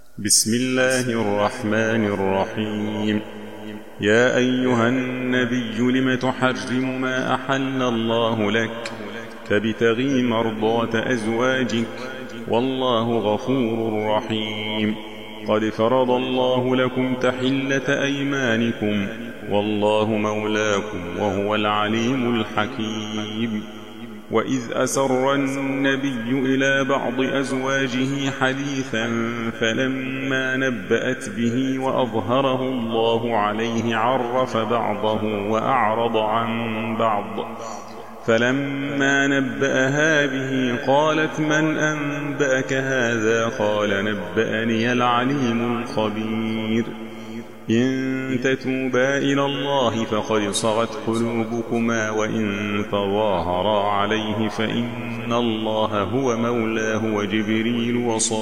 بسم الله الرحمن الرحيم. يا أيها النبي لم تحرم ما أحل الله لك تبتغي مرضات أزواجك والله غفور رحيم. قد فرض الله لكم تحلة أيمانكم والله مولاكم وهو العليم الحكيم. وإذ أسر النبي إلى بعض أزواجه حديثا فلما نبأت به وأظهره الله عليه عرف بعضه وأعرض عن بعض. فلما نبأها به قالت من أنبأك هذا؟ قال نبأني العليم الخبير. إن تتوبا إلى الله فقد صغت قلوبكما وإن تظاهرا عليه فإن الله هو مولاه وجبريل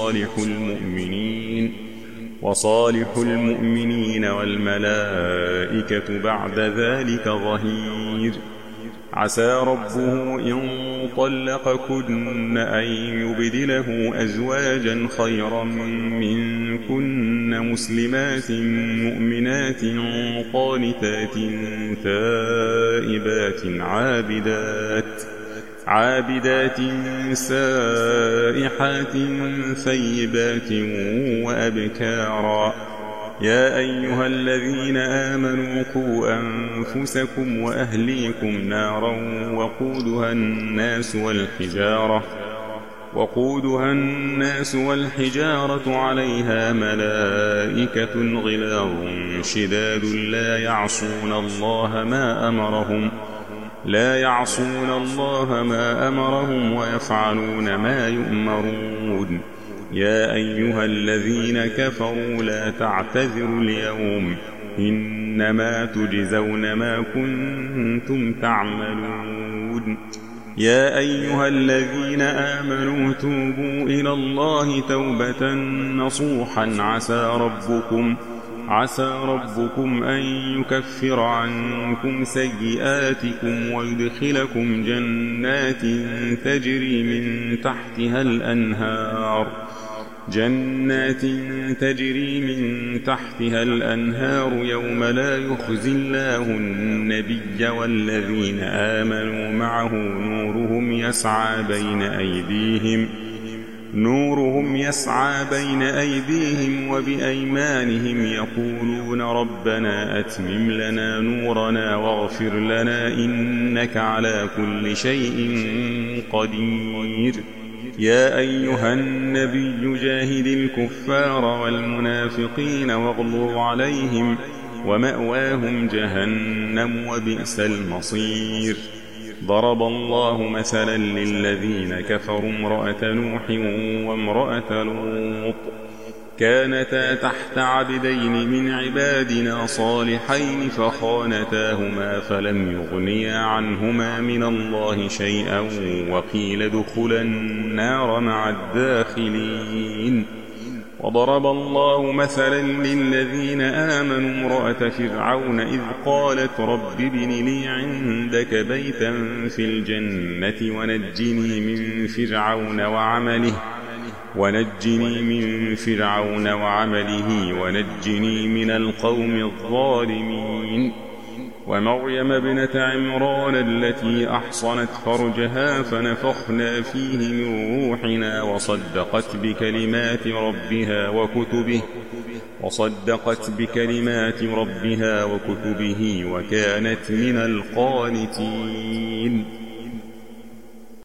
وصالح المؤمنين والملائكة بعد ذلك ظهير. عسى ربه إن طلقكن أن يبدله أزواجا خيرا منكن مسلمات مؤمنات قانتات تائبات عابدات سائحات ثيبات وأبكارا. يا أيها الذين آمنوا قوا أنفسكم وأهليكم نارا وقودها الناس والحجارة عليها ملائكة غلاظ شداد لا يعصون الله ما أمرهم ويفعلون ما يؤمرون. يا أيها الذين كفروا لا تعتذروا اليوم إنما تجزون ما كنتم تعملون. يا أيها الذين آمنوا توبوا إلى الله توبة نصوحا عسى ربكم أن يكفر عنكم سيئاتكم ويدخلكم جنات تجري من تحتها الأنهار يوم لا يخزي الله النبي والذين آمنوا معه نورهم يسعى بين أيديهم وبأيمانهم يقولون ربنا أتمم لنا نورنا واغفر لنا إنك على كل شيء قدير. يا أيها النبي جاهد الكفار والمنافقين واغلظ عليهم ومأواهم جهنم وبئس المصير. ضرب الله مثلا للذين كفروا امرأة نوح وامرأة لوط كانتا تحت عبدين من عبادنا صالحين فخانتاهما فلم يغنيا عنهما من الله شيئا وقيل ادخلا النار مع الداخلين. وضرب الله مثلا للذين آمنوا امرأة فرعون إذ قالت رب ابن لي عندك بيتا في الجنة ونجني من فرعون وعمله ونجني من القوم الظالمين. ومريم ابنة عمران التي أحصنت فرجها فنفخنا فيه من روحنا وصدقت بكلمات ربها وكتبه وكانت من القانتين.